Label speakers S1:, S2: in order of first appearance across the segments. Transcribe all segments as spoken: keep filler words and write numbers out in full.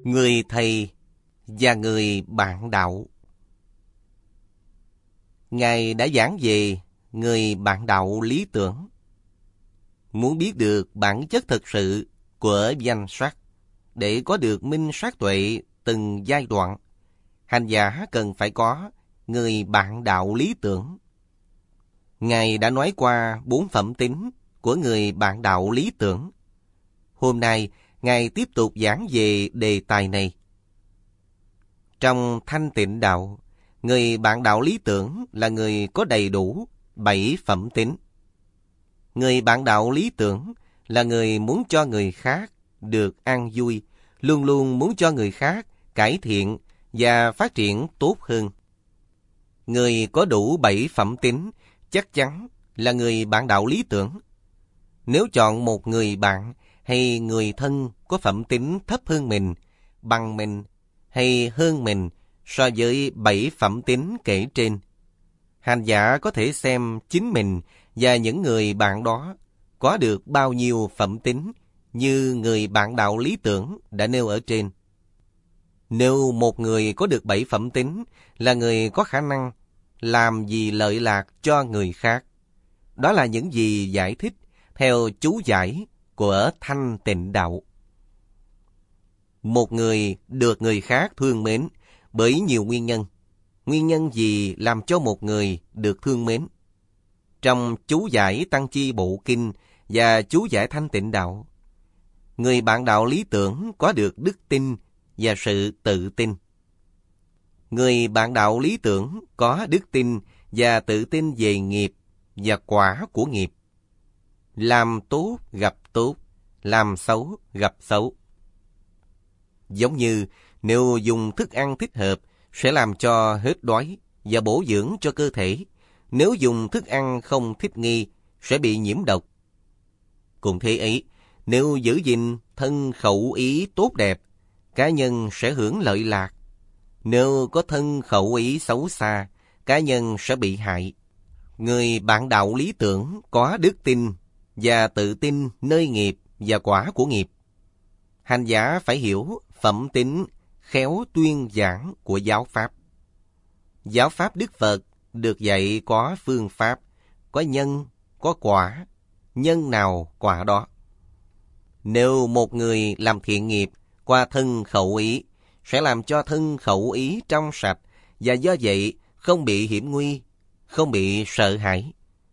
S1: Người thầy và người bạn đạo. Ngài đã giảng về người bạn đạo lý tưởng. Muốn biết được bản chất thực sự của danh sắc, để có được minh sát tuệ từng giai đoạn, hành giả cần phải có người bạn đạo lý tưởng. Ngài đã nói qua bốn phẩm tính của người bạn đạo lý tưởng. Hôm nay, Ngài tiếp tục giảng về đề tài này. Trong thanh tịnh đạo, người bạn đạo lý tưởng là người có đầy đủ bảy phẩm tính. Người bạn đạo lý tưởng là người muốn cho người khác được an vui, luôn luôn muốn cho người khác cải thiện và phát triển tốt hơn. Người có đủ bảy phẩm tính chắc chắn là người bạn đạo lý tưởng. Nếu chọn một người bạn hay người thân có phẩm tính thấp hơn mình, bằng mình hay hơn mình so với bảy phẩm tính kể trên, hành giả có thể xem chính mình và những người bạn đó có được bao nhiêu phẩm tính như người bạn đạo lý tưởng đã nêu ở trên. Nếu một người có được bảy phẩm tính là người có khả năng làm gì lợi lạc cho người khác. Đó là những gì giải thích theo chú giải của thanh tịnh đạo. Một người được người khác thương mến bởi nhiều nguyên nhân. Nguyên nhân gì làm cho một người được thương mến? Trong chú giải Tăng Chi Bộ Kinh và chú giải thanh tịnh đạo, người bạn đạo lý tưởng có được đức tin và sự tự tin. Người bạn đạo lý tưởng có đức tin và tự tin về nghiệp và quả của nghiệp. Làm tốt gặp tốt, làm xấu gặp xấu. Giống như nếu dùng thức ăn thích hợp sẽ làm cho hết đói và bổ dưỡng cho cơ thể. Nếu dùng thức ăn không thích nghi sẽ bị nhiễm độc. Cùng thế ấy, nếu giữ gìn thân khẩu ý tốt đẹp, cá nhân sẽ hưởng lợi lạc. Nếu có thân khẩu ý xấu xa, cá nhân sẽ bị hại. Người bạn đạo lý tưởng có đức tin và tự tin nơi nghiệp và quả của nghiệp. Hành giả phải hiểu phẩm tính khéo tuyên giảng của giáo pháp. Giáo pháp Đức Phật được dạy có phương pháp, có nhân, có quả, nhân nào quả đó. Nếu một người làm thiện nghiệp qua thân khẩu ý, sẽ làm cho thân khẩu ý trong sạch và do vậy không bị hiểm nguy, không bị sợ hãi.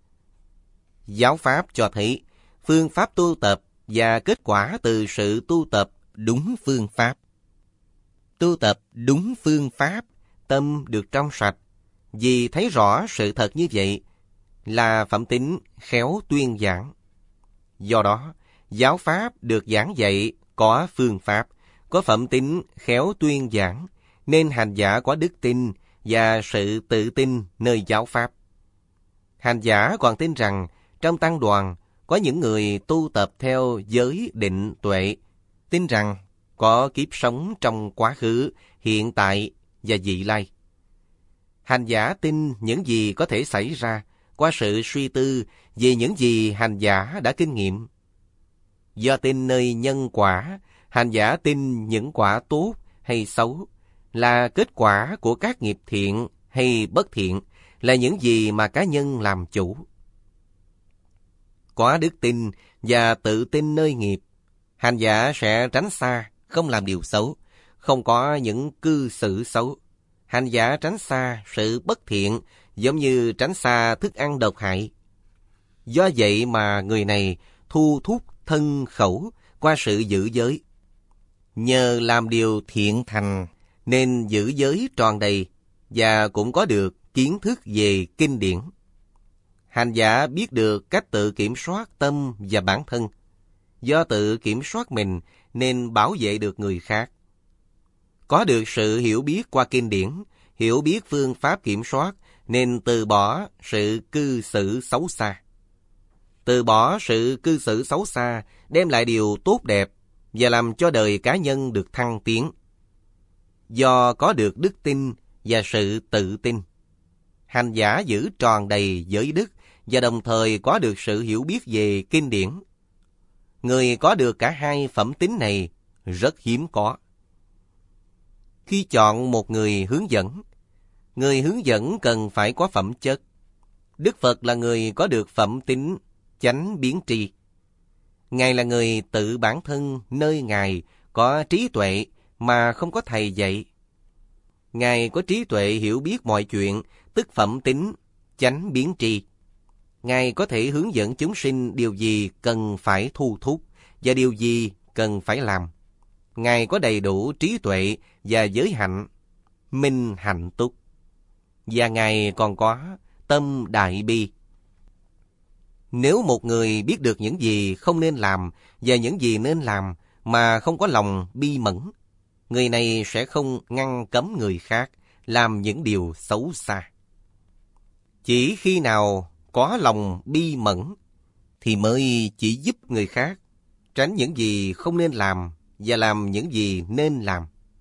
S1: Giáo pháp cho thấy phương pháp tu tập và kết quả từ sự tu tập đúng phương pháp. Tu tập đúng phương pháp, tâm được trong sạch, vì thấy rõ sự thật như vậy là phẩm tính khéo tuyên giảng. Do đó, giáo pháp được giảng dạy có phương pháp, có phẩm tính khéo tuyên giảng, nên hành giả có đức tin và sự tự tin nơi giáo pháp. Hành giả còn tin rằng trong tăng đoàn có những người tu tập theo giới định tuệ, tin rằng có kiếp sống trong quá khứ, hiện tại và vị lai. Hành giả tin những gì có thể xảy ra qua sự suy tư về những gì hành giả đã kinh nghiệm. Do tin nơi nhân quả, hành giả tin những quả tốt hay xấu là kết quả của các nghiệp thiện hay bất thiện, là những gì mà cá nhân làm chủ. Có đức tin và tự tin nơi nghiệp, hành giả sẽ tránh xa, không làm điều xấu, không có những cư xử xấu. Hành giả tránh xa sự bất thiện, giống như tránh xa thức ăn độc hại. Do vậy mà người này thu thúc thân khẩu qua sự giữ giới. Nhờ làm điều thiện thành nên giữ giới tròn đầy và cũng có được kiến thức về kinh điển. Hành giả biết được cách tự kiểm soát tâm và bản thân. Do tự kiểm soát mình nên bảo vệ được người khác. Có được sự hiểu biết qua kinh điển, hiểu biết phương pháp kiểm soát nên từ bỏ sự cư xử xấu xa. Từ bỏ sự cư xử xấu xa đem lại điều tốt đẹp và làm cho đời cá nhân được thăng tiến. Do có được đức tin và sự tự tin, hành giả giữ tròn đầy giới đức và đồng thời có được sự hiểu biết về kinh điển. Người có được cả hai phẩm tính này rất hiếm có. Khi chọn một người hướng dẫn, người hướng dẫn cần phải có phẩm chất. Đức Phật là người có được phẩm tính chánh biến tri. Ngài là người tự bản thân nơi Ngài có trí tuệ mà không có thầy dạy. Ngài có trí tuệ hiểu biết mọi chuyện, tức phẩm tính chánh biến tri. Ngài có thể hướng dẫn chúng sinh điều gì cần phải thu thúc và điều gì cần phải làm. Ngài có đầy đủ trí tuệ và giới hạnh, minh hạnh túc. Và Ngài còn có tâm đại bi. Nếu một người biết được những gì không nên làm và những gì nên làm mà không có lòng bi mẫn, người này sẽ không ngăn cấm người khác làm những điều xấu xa. Chỉ khi nào có lòng bi mẫn thì mới chỉ giúp người khác tránh những gì không nên làm và làm những gì nên làm.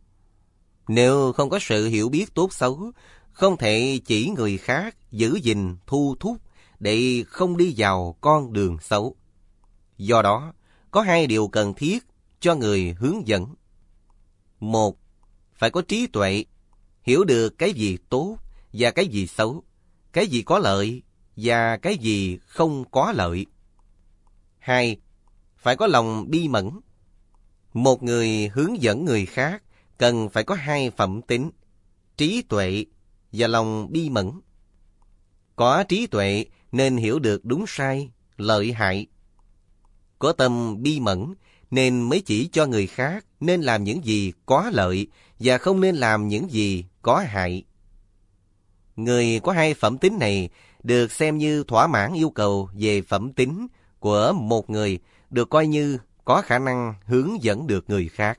S1: Nếu không có sự hiểu biết tốt xấu, không thể chỉ người khác giữ gìn thu thúc để không đi vào con đường xấu. Do đó, có hai điều cần thiết cho người hướng dẫn. Một, phải có trí tuệ, hiểu được cái gì tốt và cái gì xấu, cái gì có lợi và cái gì không có lợi. Hai, phải có lòng bi mẫn. Một người hướng dẫn người khác cần phải có hai phẩm tính, trí tuệ và lòng bi mẫn. Có trí tuệ nên hiểu được đúng sai, lợi hại. Có tâm bi mẫn nên mới chỉ cho người khác nên làm những gì có lợi và không nên làm những gì có hại. Người có hai phẩm tính này được xem như thỏa mãn yêu cầu về phẩm tính của một người, được coi như có khả năng hướng dẫn được người khác.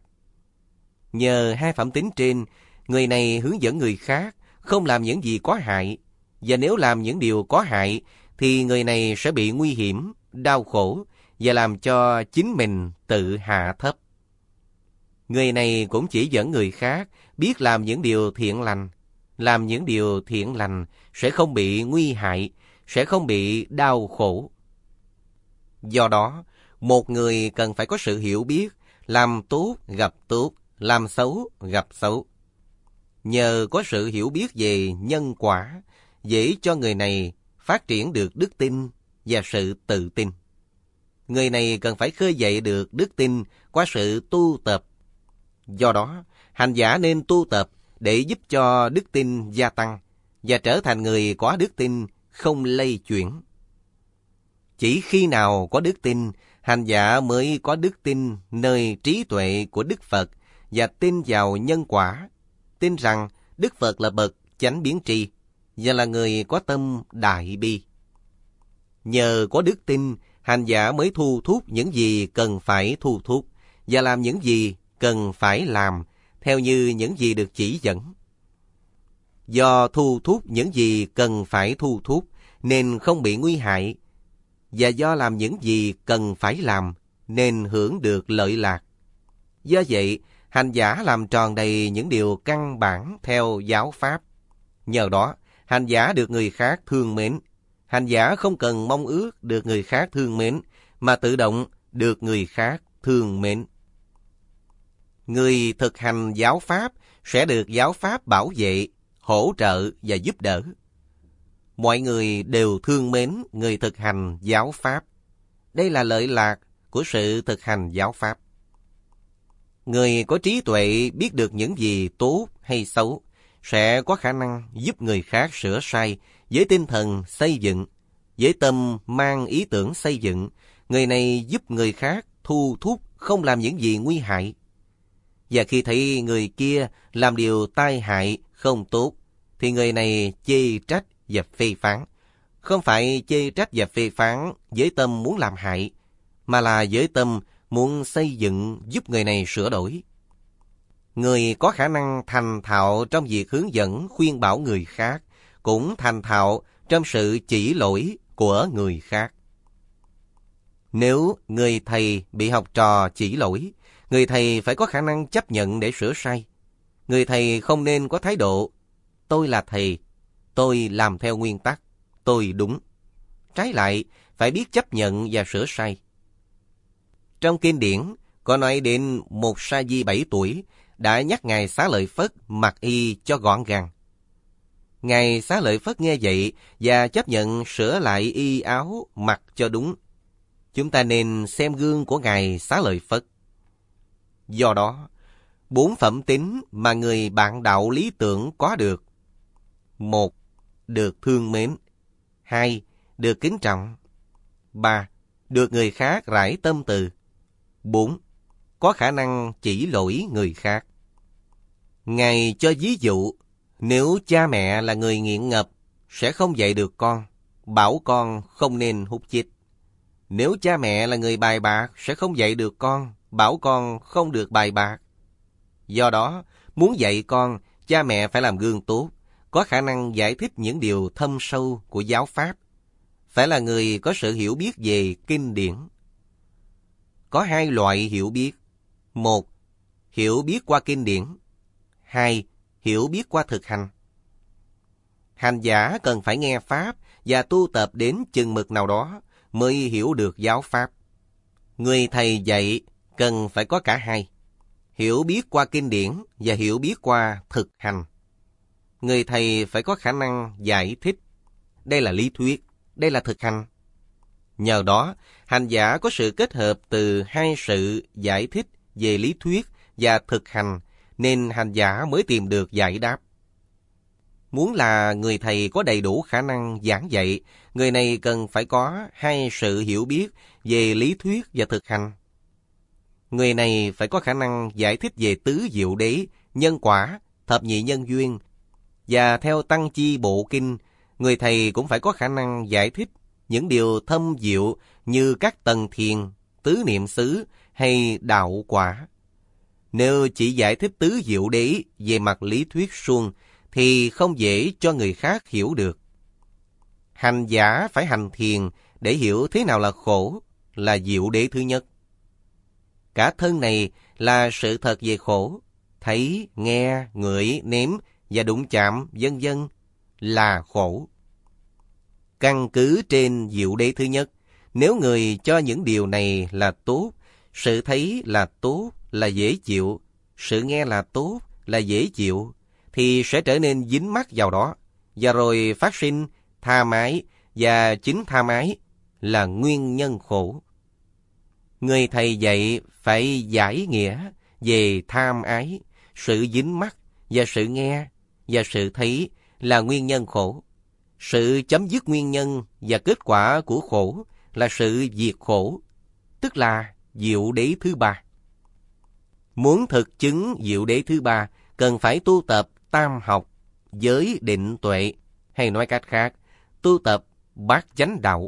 S1: Nhờ hai phẩm tính trên, người này hướng dẫn người khác không làm những gì có hại, và nếu làm những điều có hại thì người này sẽ bị nguy hiểm, đau khổ và làm cho chính mình tự hạ thấp. Người này cũng chỉ dẫn người khác biết làm những điều thiện lành. Làm những điều thiện lành sẽ không bị nguy hại, sẽ không bị đau khổ. Do đó, một người cần phải có sự hiểu biết, làm tốt gặp tốt, làm xấu gặp xấu. Nhờ có sự hiểu biết về nhân quả, dễ cho người này phát triển được đức tin và sự tự tin. Người này cần phải khơi dậy được đức tin qua sự tu tập. Do đó, hành giả nên tu tập để giúp cho đức tin gia tăng và trở thành người có đức tin không lay chuyển. Chỉ khi nào có đức tin, hành giả mới có đức tin nơi trí tuệ của Đức Phật và tin vào nhân quả, tin rằng Đức Phật là bậc chánh biến tri và là người có tâm đại bi. Nhờ có đức tin, hành giả mới thu thúc những gì cần phải thu thúc và làm những gì cần phải làm theo như những gì được chỉ dẫn. Do thu thúc những gì cần phải thu thúc nên không bị nguy hại, và do làm những gì cần phải làm nên hưởng được lợi lạc. Do vậy, hành giả làm tròn đầy những điều căn bản theo giáo pháp. Nhờ đó, hành giả được người khác thương mến. Hành giả không cần mong ước được người khác thương mến, mà tự động được người khác thương mến. Người thực hành giáo pháp sẽ được giáo pháp bảo vệ, hỗ trợ và giúp đỡ. Mọi người đều thương mến người thực hành giáo pháp. Đây là lợi lạc của sự thực hành giáo pháp. Người có trí tuệ biết được những gì tốt hay xấu sẽ có khả năng giúp người khác sửa sai với tinh thần xây dựng, với tâm mang ý tưởng xây dựng. Người này giúp người khác thu thúc không làm những gì nguy hại. Và khi thấy người kia làm điều tai hại, không tốt, thì người này chê trách và phê phán. Không phải chê trách và phê phán với tâm muốn làm hại, mà là với tâm muốn xây dựng giúp người này sửa đổi. Người có khả năng thành thạo trong việc hướng dẫn khuyên bảo người khác, cũng thành thạo trong sự chỉ lỗi của người khác. Nếu người thầy bị học trò chỉ lỗi, người thầy phải có khả năng chấp nhận để sửa sai. Người thầy không nên có thái độ, tôi là thầy, tôi làm theo nguyên tắc, tôi đúng. Trái lại, phải biết chấp nhận và sửa sai. Trong kinh điển, có nói đến một sa di bảy tuổi đã nhắc Ngài Xá Lợi Phất mặc y cho gọn gàng. Ngài Xá Lợi Phất nghe vậy và chấp nhận sửa lại y áo mặc cho đúng. Chúng ta nên xem gương của Ngài Xá Lợi Phất. Do đó, bốn phẩm tính mà người bạn đạo lý tưởng có được: một, được thương mến; hai, được kính trọng; ba, được người khác rải tâm từ; bốn, có khả năng chỉ lỗi người khác. Ngài cho ví dụ, nếu cha mẹ là người nghiện ngập, sẽ không dạy được con, bảo con không nên hút chích. Nếu cha mẹ là người bài bạc, sẽ không dạy được con, bảo con không được bài bạc. Do đó, muốn dạy con, cha mẹ phải làm gương tốt, có khả năng giải thích những điều thâm sâu của giáo pháp, phải là người có sự hiểu biết về kinh điển. Có hai loại hiểu biết: một, hiểu biết qua kinh điển; hai, hiểu biết qua thực hành. Hành giả cần phải nghe pháp và tu tập đến chừng mực nào đó mới hiểu được giáo pháp. Người thầy dạy cần phải có cả hai: hiểu biết qua kinh điển và hiểu biết qua thực hành. Người thầy phải có khả năng giải thích. Đây là lý thuyết, đây là thực hành. Nhờ đó, hành giả có sự kết hợp từ hai sự giải thích về lý thuyết và thực hành, nên hành giả mới tìm được giải đáp. Muốn là người thầy có đầy đủ khả năng giảng dạy, người này cần phải có hai sự hiểu biết về lý thuyết và thực hành. Người này phải có khả năng giải thích về tứ diệu đế, nhân quả, thập nhị nhân duyên. Và theo Tăng Chi Bộ Kinh, người thầy cũng phải có khả năng giải thích những điều thâm diệu như các tầng thiền, tứ niệm xứ hay đạo quả. Nếu chỉ giải thích tứ diệu đế về mặt lý thuyết suông, thì không dễ cho người khác hiểu được. Hành giả phải hành thiền để hiểu thế nào là khổ, là diệu đế thứ nhất. Cả thân này là sự thật về khổ, thấy, nghe, ngửi, nếm và đụng chạm, vân vân là khổ. Căn cứ trên diệu đế thứ nhất, nếu người cho những điều này là tốt, sự thấy là tốt, là dễ chịu, sự nghe là tốt, là dễ chịu, thì sẽ trở nên dính mắc vào đó, và rồi phát sinh tha ái, và chính tha ái là nguyên nhân khổ. Người thầy dạy phải giải nghĩa về tham ái, sự dính mắc và sự nghe và sự thấy là nguyên nhân khổ. Sự chấm dứt nguyên nhân và kết quả của khổ là sự diệt khổ, tức là diệu đế thứ ba. Muốn thực chứng diệu đế thứ ba, cần phải tu tập tam học, giới định tuệ, hay nói cách khác, tu tập bát chánh đạo.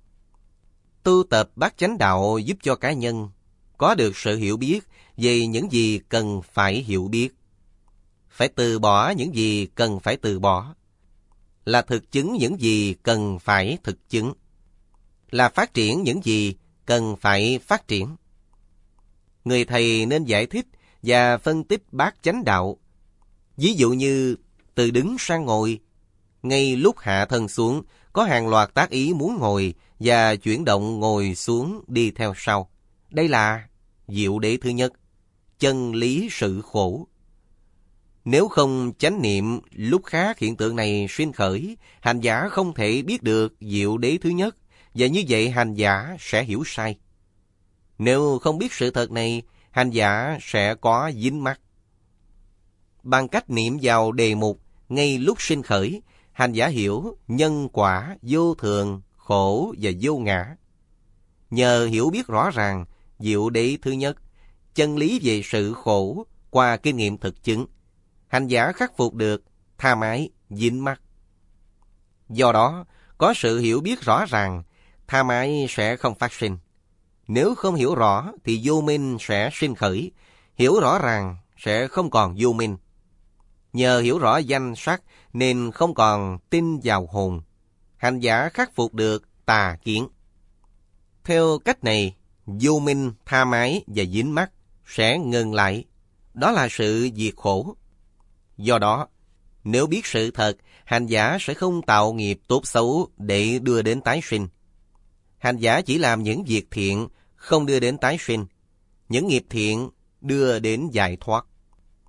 S1: Tu tập bát chánh đạo giúp cho cá nhân có được sự hiểu biết về những gì cần phải hiểu biết, phải từ bỏ những gì cần phải từ bỏ, là thực chứng những gì cần phải thực chứng, là phát triển những gì cần phải phát triển. Người thầy nên giải thích và phân tích bát chánh đạo. Ví dụ như từ đứng sang ngồi, ngay lúc hạ thân xuống, có hàng loạt tác ý muốn ngồi và chuyển động ngồi xuống đi theo sau. Đây là diệu đế thứ nhất, chân lý sự khổ. Nếu không chánh niệm, lúc khác hiện tượng này sinh khởi, hành giả không thể biết được diệu đế thứ nhất, và như vậy hành giả sẽ hiểu sai. Nếu không biết sự thật này, hành giả sẽ có dính mắc. Bằng cách niệm vào đề mục ngay lúc sinh khởi, hành giả hiểu nhân quả, vô thường, khổ và vô ngã. Nhờ hiểu biết rõ ràng diệu đế thứ nhất, chân lý về sự khổ qua kinh nghiệm thực chứng, hành giả khắc phục được tha ái, dính mắc. Do đó, có sự hiểu biết rõ ràng, tha ái sẽ không phát sinh. Nếu không hiểu rõ thì vô minh sẽ sinh khởi, hiểu rõ ràng sẽ không còn vô minh. Nhờ hiểu rõ danh sắc nên không còn tin vào hồn, hành giả khắc phục được tà kiến. Theo cách này, vô minh, tha ái và dính mắc sẽ ngừng lại. Đó là sự diệt khổ. Do đó, nếu biết sự thật, hành giả sẽ không tạo nghiệp tốt xấu để đưa đến tái sinh. Hành giả chỉ làm những việc thiện, không đưa đến tái sinh. Những nghiệp thiện đưa đến giải thoát.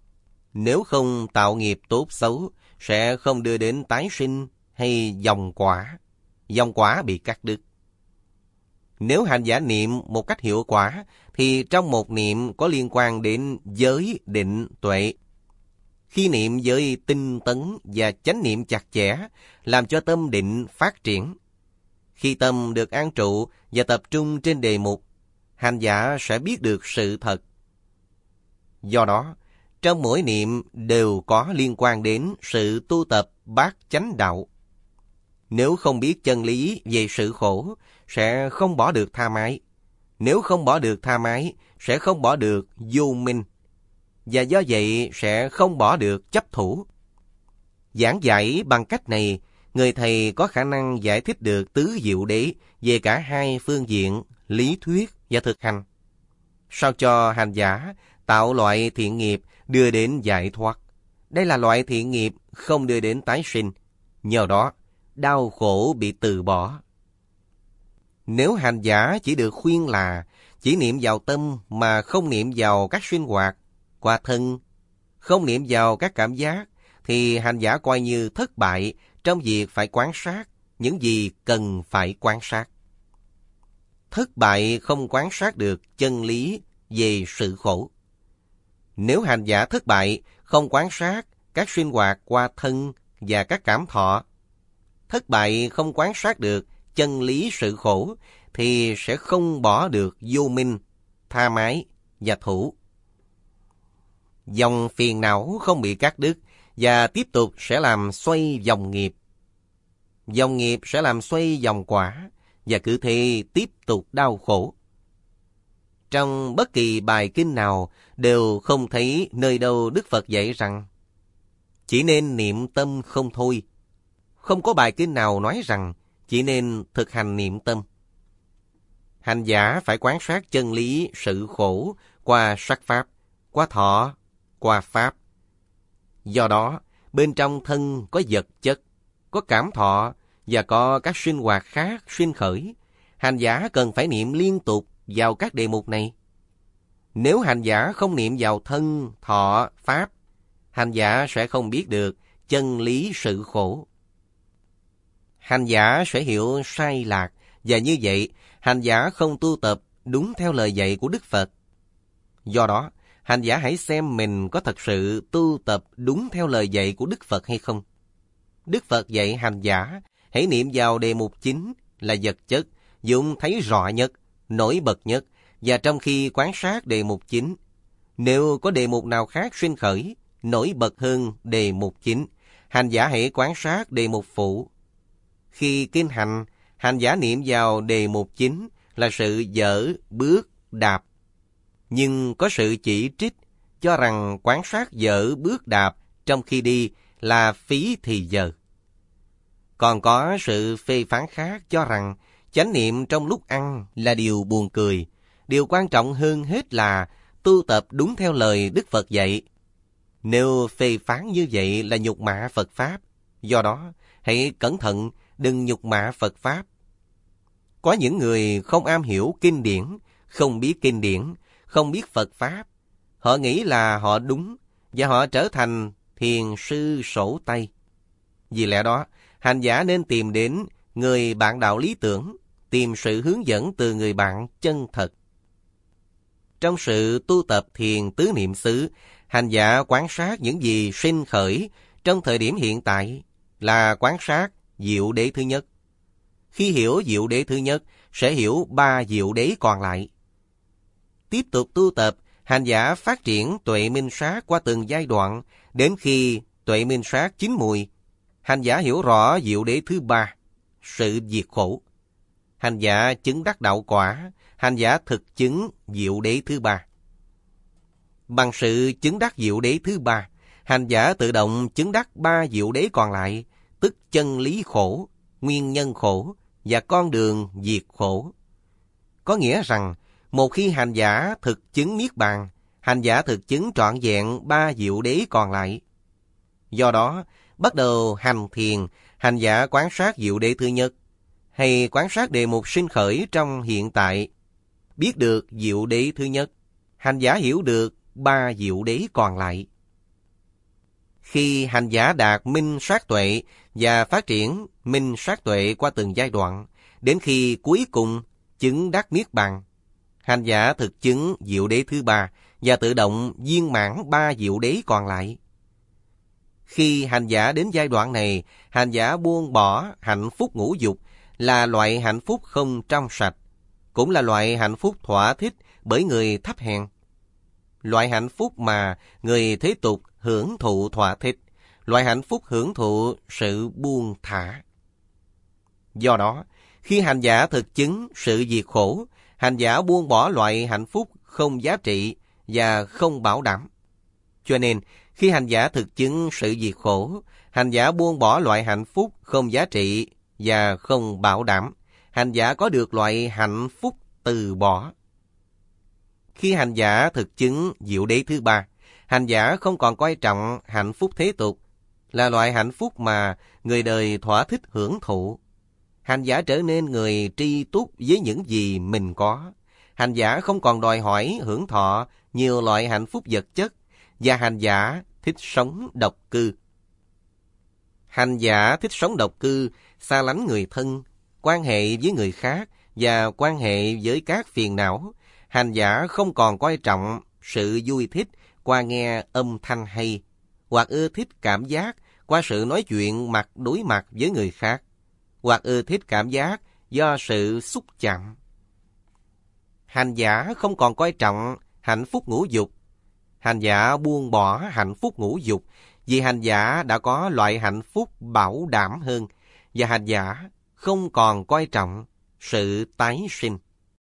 S1: Nếu không tạo nghiệp tốt xấu, sẽ không đưa đến tái sinh hay dòng quả. Dòng quả bị cắt đứt. Nếu hành giả niệm một cách hiệu quả, thì trong một niệm có liên quan đến giới, định, tuệ. Khi niệm giới tinh tấn và chánh niệm chặt chẽ, làm cho tâm định phát triển. Khi tâm được an trụ và tập trung trên đề mục, hành giả sẽ biết được sự thật. Do đó, trong mỗi niệm đều có liên quan đến sự tu tập bát chánh đạo. Nếu không biết chân lý về sự khổ, sẽ không bỏ được tha mái. Nếu không bỏ được tha mái, sẽ không bỏ được vô minh. Và do vậy sẽ không bỏ được chấp thủ. Giảng giải bằng cách này, người thầy có khả năng giải thích được tứ diệu đế về cả hai phương diện lý thuyết và thực hành, sao cho hành giả tạo loại thiện nghiệp đưa đến giải thoát. Đây là loại thiện nghiệp không đưa đến tái sinh, nhờ đó đau khổ bị từ bỏ. Nếu hành giả chỉ được khuyên là chỉ niệm vào tâm mà không niệm vào các sinh hoạt, qua thân, không niệm vào các cảm giác, thì hành giả coi như thất bại trong việc phải quan sát những gì cần phải quan sát. Thất bại không quan sát được chân lý về sự khổ. Nếu hành giả thất bại không quan sát các sinh hoạt qua thân và các cảm thọ, thất bại không quan sát được chân lý sự khổ, thì sẽ không bỏ được vô minh, tha mái và thủ. Dòng phiền não không bị cắt đứt và tiếp tục sẽ làm xoay dòng nghiệp. Dòng nghiệp sẽ làm xoay dòng quả và cứ thế tiếp tục đau khổ. Trong bất kỳ bài kinh nào đều không thấy nơi đâu Đức Phật dạy rằng chỉ nên niệm tâm không thôi. Không có bài kinh nào nói rằng chỉ nên thực hành niệm tâm. Hành giả phải quan sát chân lý sự khổ qua sắc pháp, qua thọ, qua pháp. Do đó, bên trong thân có vật chất, có cảm thọ và có các sinh hoạt khác sinh khởi. Hành giả cần phải niệm liên tục vào các đề mục này. Nếu hành giả không niệm vào thân, thọ, pháp, hành giả sẽ không biết được chân lý sự khổ. Hành giả sẽ hiểu sai lạc, và như vậy, hành giả không tu tập đúng theo lời dạy của Đức Phật. Do đó, hành giả hãy xem mình có thật sự tu tập đúng theo lời dạy của Đức Phật hay không. Đức Phật dạy hành giả hãy niệm vào đề mục chính là vật chất, dụng thấy rõ nhất, nổi bật nhất, và trong khi quan sát đề mục chính, nếu có đề mục nào khác sinh khởi, nổi bật hơn đề mục chính, hành giả hãy quan sát đề mục phụ. Khi kinh hành, hành giả niệm vào đề mục chính là sự dở, bước, đạp. Nhưng có sự chỉ trích cho rằng quan sát dở, bước, đạp trong khi đi là phí thì giờ. Còn có sự phê phán khác cho rằng chánh niệm trong lúc ăn là điều buồn cười. Điều quan trọng hơn hết là tu tập đúng theo lời Đức Phật dạy. Nếu phê phán như vậy là nhục mạ Phật Pháp, do đó hãy cẩn thận đừng nhục mạ Phật Pháp. Có những người không am hiểu kinh điển, không biết kinh điển, không biết Phật Pháp. Họ nghĩ là họ đúng và họ trở thành thiền sư sổ tay. Vì lẽ đó, hành giả nên tìm đến người bạn đạo lý tưởng, tìm sự hướng dẫn từ người bạn chân thật. Trong sự tu tập thiền tứ niệm xứ, hành giả quan sát những gì sinh khởi trong thời điểm hiện tại là quan sát diệu đế thứ nhất. Khi hiểu diệu đế thứ nhất, sẽ hiểu ba diệu đế còn lại. Tiếp tục tu tập, hành giả phát triển tuệ minh sát qua từng giai đoạn, đến khi tuệ minh sát chín mùi, hành giả hiểu rõ diệu đế thứ ba, sự diệt khổ. Hành giả chứng đắc đạo quả, hành giả thực chứng diệu đế thứ ba. Bằng sự chứng đắc diệu đế thứ ba, hành giả tự động chứng đắc ba diệu đế còn lại, tức chân lý khổ, nguyên nhân khổ và con đường diệt khổ. Có nghĩa rằng, một khi hành giả thực chứng niết bàn, hành giả thực chứng trọn vẹn ba diệu đế còn lại. Do đó, bắt đầu hành thiền, hành giả quan sát diệu đế thứ nhất, hay quan sát đề mục sinh khởi trong hiện tại. Biết được diệu đế thứ nhất, hành giả hiểu được ba diệu đế còn lại. Khi hành giả đạt minh sát tuệ và phát triển minh sát tuệ qua từng giai đoạn, đến khi cuối cùng chứng đắc niết bàn, hành giả thực chứng diệu đế thứ ba và tự động viên mãn ba diệu đế còn lại. Khi hành giả đến giai đoạn này, hành giả buông bỏ hạnh phúc ngũ dục, là loại hạnh phúc không trong sạch, cũng là loại hạnh phúc thỏa thích bởi người thấp hèn. Loại hạnh phúc mà người thế tục hưởng thụ thỏa thích, loại hạnh phúc hưởng thụ sự buông thả. Do đó, khi hành giả thực chứng sự diệt khổ, hành giả buông bỏ loại hạnh phúc không giá trị và không bảo đảm. Cho nên, khi hành giả thực chứng sự diệt khổ, hành giả buông bỏ loại hạnh phúc không giá trị và không bảo đảm, hành giả có được loại hạnh phúc từ bỏ. Khi hành giả thực chứng diệu đế thứ ba, hành giả không còn coi trọng hạnh phúc thế tục, là loại hạnh phúc mà người đời thỏa thích hưởng thụ. Hành giả trở nên người tri túc với những gì mình có. Hành giả không còn đòi hỏi hưởng thọ nhiều loại hạnh phúc vật chất, và hành giả thích sống độc cư. Hành giả thích sống độc cư, xa lánh người thân, quan hệ với người khác và quan hệ với các phiền não. Hành giả không còn coi trọng sự vui thích qua nghe âm thanh hay, hoặc ưa thích cảm giác qua sự nói chuyện mặt đối mặt với người khác, hoặc ưa thích cảm giác do sự xúc chạm. Hành giả không còn coi trọng hạnh phúc ngũ dục. Hành giả buông bỏ hạnh phúc ngũ dục vì hành giả đã có loại hạnh phúc bảo đảm hơn, và hành giả không còn coi trọng sự tái sinh.